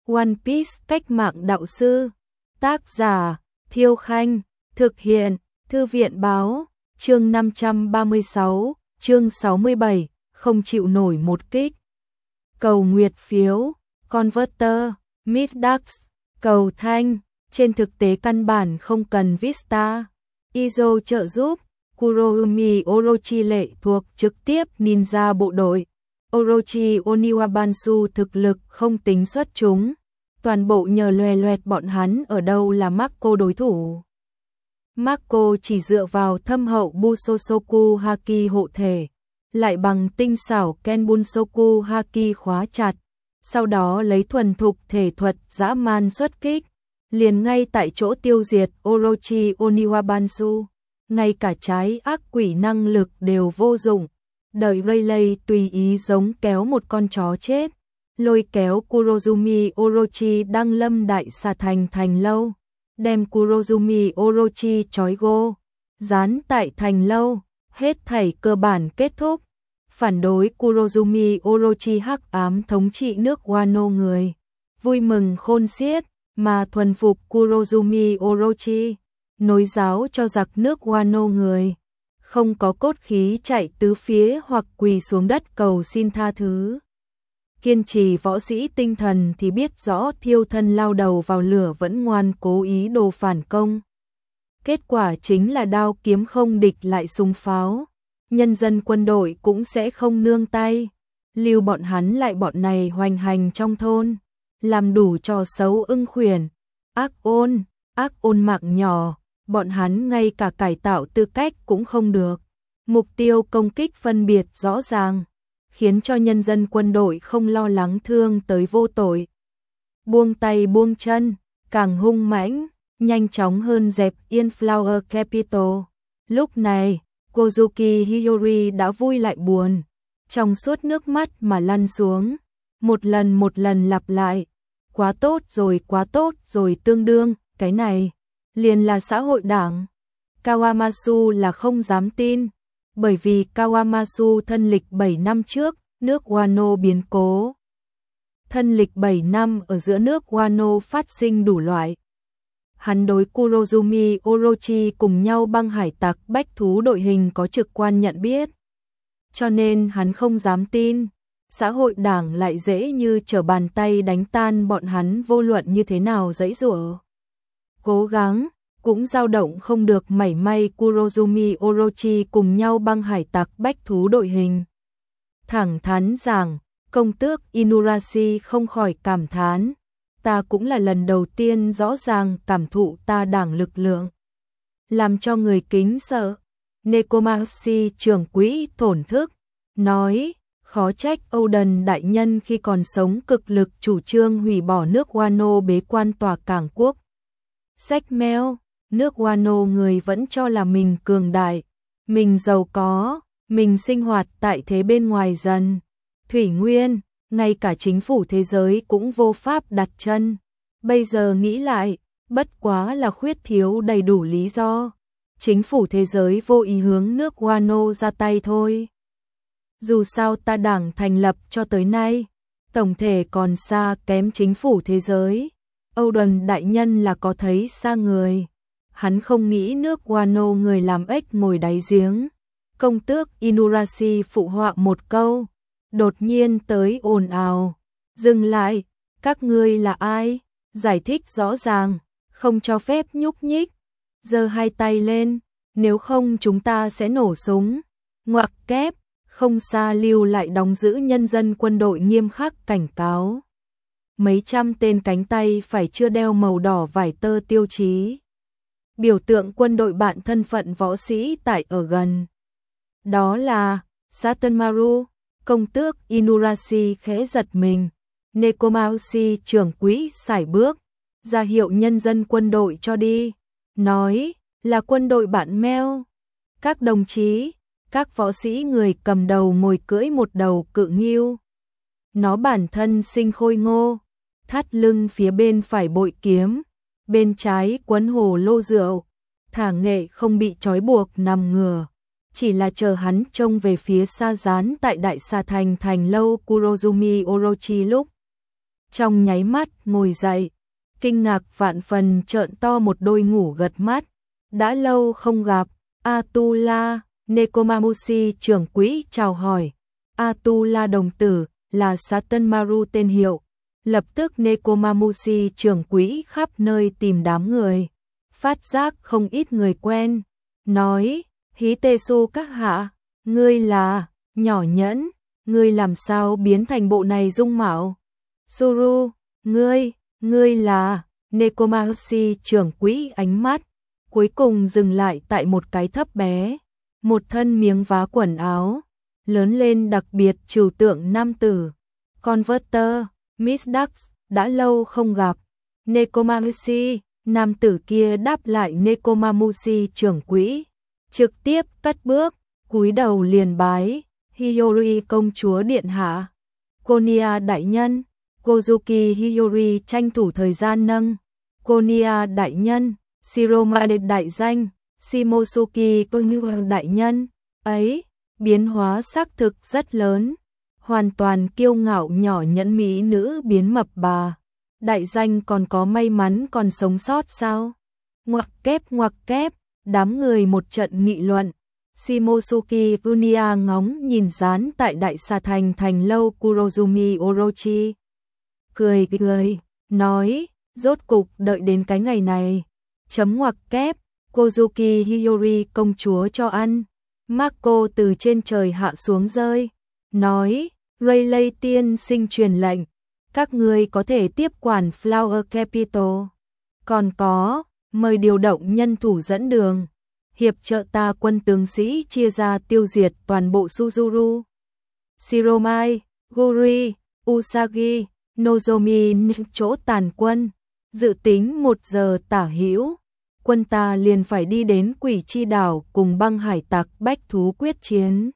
One Piece cách mạng đạo sư. Tác giả Thiêu Khanh. Thực hiện Thư viện Báo. Chương 536, chương 67, không chịu nổi một kích. Cầu nguyệt phiếu, Converter, Midax, cầu thanh. Trên thực tế căn bản không cần Vista Izo trợ giúp. Kuromi Orochi lệ thuộc trực tiếp ninja bộ đội. Orochi Oniwabansu thực lực không tính xuất chúng. Toàn bộ nhờ loè loẹt bọn hắn ở đâu là Marco đối thủ. Marco chỉ dựa vào thâm hậu Busosoku Haki hộ thể, lại bằng tinh xảo Kenbunsoku Haki khóa chặt, sau đó lấy thuần thục thể thuật dã man xuất kích, liền ngay tại chỗ tiêu diệt Orochi Oniwabansu, ngay cả trái ác quỷ năng lực đều vô dụng, đợi Rayleigh tùy ý giống kéo một con chó chết, lôi kéo Kurozumi Orochi đăng lâm đại xà thành lâu, đem Kurozumi Orochi trói gô, dán tại thành lâu, hết thảy cơ bản kết thúc. Phản đối Kurozumi Orochi hắc ám thống trị nước Wano người, vui mừng khôn xiết, mà thuần phục Kurozumi Orochi, nối giáo cho giặc nước Wano người, không có cốt khí chạy tứ phía hoặc quỳ xuống đất cầu xin tha thứ. Kiên trì võ sĩ tinh thần thì biết rõ thiêu thân lao đầu vào lửa vẫn ngoan cố ý đồ phản công. Kết quả chính là đao kiếm không địch lại súng pháo. Nhân dân quân đội cũng sẽ không nương tay. Lưu bọn hắn lại bọn này hoành hành trong thôn. Làm đủ trò xấu ưng khuyển. Ác ôn mạng nhỏ. Bọn hắn ngay cả cải tạo tư cách cũng không được. Mục tiêu công kích phân biệt rõ ràng, khiến cho nhân dân quân đội không lo lắng thương tới vô tội. Buông tay buông chân, càng hung mãnh, nhanh chóng hơn dẹp yên Flower Capital. Lúc này, Kozuki Hiyori đã vui lại buồn, trong suốt nước mắt mà lăn xuống, một lần lặp lại. Quá tốt rồi tương đương, cái này, liền là xã hội đảng. Kawamasu là không dám tin. Bởi vì Kawamasu thân lịch 7 năm trước, nước Wano biến cố. Thân lịch 7 năm ở giữa nước Wano phát sinh đủ loại. Hắn đối Kurozumi Orochi cùng nhau băng hải tặc bách thú đội hình có trực quan nhận biết. Cho nên hắn không dám tin, xã hội đảng lại dễ như trở bàn tay đánh tan bọn hắn vô luận như thế nào giãy giụa. Cố gắng cũng dao động không được mảy may. Kurozumi Orochi cùng nhau băng hải tặc bách thú đội hình. Thẳng thắn rằng, công tước Inurashi không khỏi cảm thán, ta cũng là lần đầu tiên rõ ràng cảm thụ ta đảng lực lượng. Làm cho người kính sợ. Nekomashi trưởng quỹ thổn thức, nói, khó trách Oden đại nhân khi còn sống cực lực chủ trương hủy bỏ nước Wano bế quan tòa cảng quốc. Sách meo. Nước Wano người vẫn cho là mình cường đại, mình giàu có, mình sinh hoạt tại thế bên ngoài dần. Thủy Nguyên, ngay cả chính phủ thế giới cũng vô pháp đặt chân. Bây giờ nghĩ lại, bất quá là khuyết thiếu đầy đủ lý do. Chính phủ thế giới vô ý hướng nước Wano ra tay thôi. Dù sao ta đảng thành lập cho tới nay, tổng thể còn xa kém chính phủ thế giới. Oden đại nhân là có thấy xa người. Hắn không nghĩ nước Wano người làm ếch ngồi đáy giếng. Công tước Inurashi phụ họa một câu, đột nhiên tới ồn ào. Dừng lại, các ngươi là ai? Giải thích rõ ràng, không cho phép nhúc nhích. Giơ hai tay lên, nếu không chúng ta sẽ nổ súng. Ngoặc kép, không xa lưu lại đóng giữ nhân dân quân đội nghiêm khắc cảnh cáo. Mấy trăm tên cánh tay phải chưa đeo màu đỏ vải tơ tiêu chí. Biểu tượng quân đội bạn thân phận võ sĩ tại ở gần. Đó là Satonmaru. Công tước Inurashi khẽ giật mình. Nekomashi trưởng quỹ sải bước, ra hiệu nhân dân quân đội cho đi. Nói là quân đội bạn meo. Các đồng chí, các võ sĩ người cầm đầu ngồi cưỡi một đầu cự ngưu. Nó bản thân sinh khôi ngô, thắt lưng phía bên phải bội kiếm, bên trái quấn hồ lô rượu, thả nghệ không bị trói buộc nằm ngửa, chỉ là chờ hắn trông về phía xa dán tại đại xà thành lâu Kurozumi Orochi lúc trong nháy mắt ngồi dậy, kinh ngạc vạn phần trợn to một đôi ngủ gật mắt. Đã lâu không gặp, Atula, Nekomamushi trưởng quỹ chào hỏi. Atula đồng tử, là Saturn Maru tên hiệu. Lập tức Nekomamushi trưởng quỹ khắp nơi tìm đám người. Phát giác không ít người quen. Nói, Hitesu các hạ, ngươi là, nhỏ nhẫn, ngươi làm sao biến thành bộ này dung mạo? Suru, ngươi là, Nekomamushi trưởng quỹ ánh mắt. Cuối cùng dừng lại tại một cái thấp bé. Một thân miếng vá quần áo. Lớn lên đặc biệt trừu tượng nam tử. Converter, Miss Dax, đã lâu không gặp. Nekomamushi, nam tử kia đáp lại Nekomamushi trưởng quỹ. Trực tiếp cất bước, cúi đầu liền bái. Hiyori công chúa điện hạ. Konya đại nhân. Kozuki Hiyori tranh thủ thời gian nâng. Konya đại nhân. Shiromade đại danh. Shimosuke Konya đại nhân. Ấy, biến hóa xác thực rất lớn. Hoàn toàn kiêu ngạo nhỏ nhẫn mỹ nữ biến mập bà. Đại danh còn có may mắn còn sống sót sao? Ngoặc kép, đám người một trận nghị luận. Shimosuke Konya ngóng nhìn dán tại đại xà thành lâu Kurozumi Orochi. Cười, nói, rốt cục đợi đến cái ngày này. Chấm ngoặc kép, Kozuki Hiyori công chúa cho ăn. Marco từ trên trời hạ xuống rơi. Nói, Rayleigh tiên sinh truyền lệnh. Các ngươi có thể tiếp quản Flower Capital. Còn có, mời điều động nhân thủ dẫn đường. Hiệp trợ ta quân tướng sĩ chia ra tiêu diệt toàn bộ Suzuru. Shiromai, Guri, Usagi, Nozomi chỗ tàn quân. Dự tính 1 giờ tả hữu. Quân ta liền phải đi đến Quỷ Chi đảo cùng băng hải tặc bách thú quyết chiến.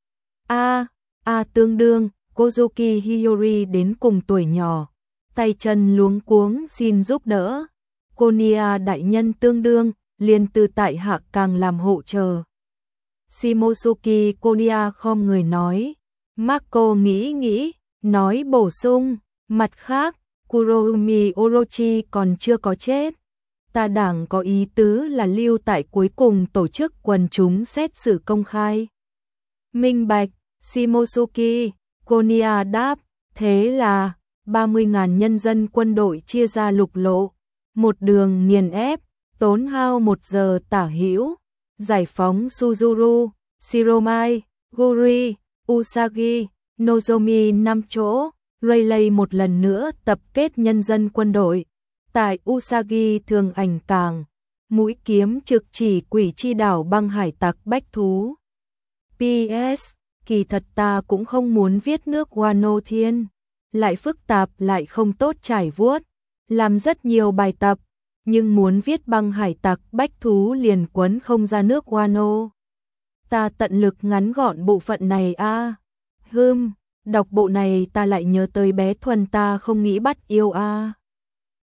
Tương đương, Kozuki Hiyori đến cùng tuổi nhỏ. Tay chân luống cuống xin giúp đỡ. Konya đại nhân tương đương, liền từ tại hạ càng làm hộ trợ. Shimosuke Konya khom người nói. Marco nghĩ, nói bổ sung. Mặt khác, Kurozumi Orochi còn chưa có chết. Ta đảng có ý tứ là lưu tại cuối cùng tổ chức quần chúng xét xử công khai. Minh bạch, Shimosuke Konya đáp, thế là 30.000 nhân dân quân đội chia ra lục lộ, một đường nghiền ép, tốn hao 1 giờ tả hữu, giải phóng Suzuru, Shiromai, Guri, Usagi, Nozomi 5 chỗ. Rayleigh một lần nữa tập kết nhân dân quân đội. Tại Usagi thường ảnh cảng, mũi kiếm trực chỉ Quỷ Chi đảo băng hải tặc bách thú. PS, kỳ thật ta cũng không muốn viết nước Wano Thiên, lại phức tạp lại không tốt trải vuốt, làm rất nhiều bài tập, nhưng muốn viết băng hải tặc bách thú liền quấn không ra nước Wano. Ta tận lực ngắn gọn bộ phận này đọc bộ này ta lại nhớ tới bé Thuần ta không nghĩ bắt yêu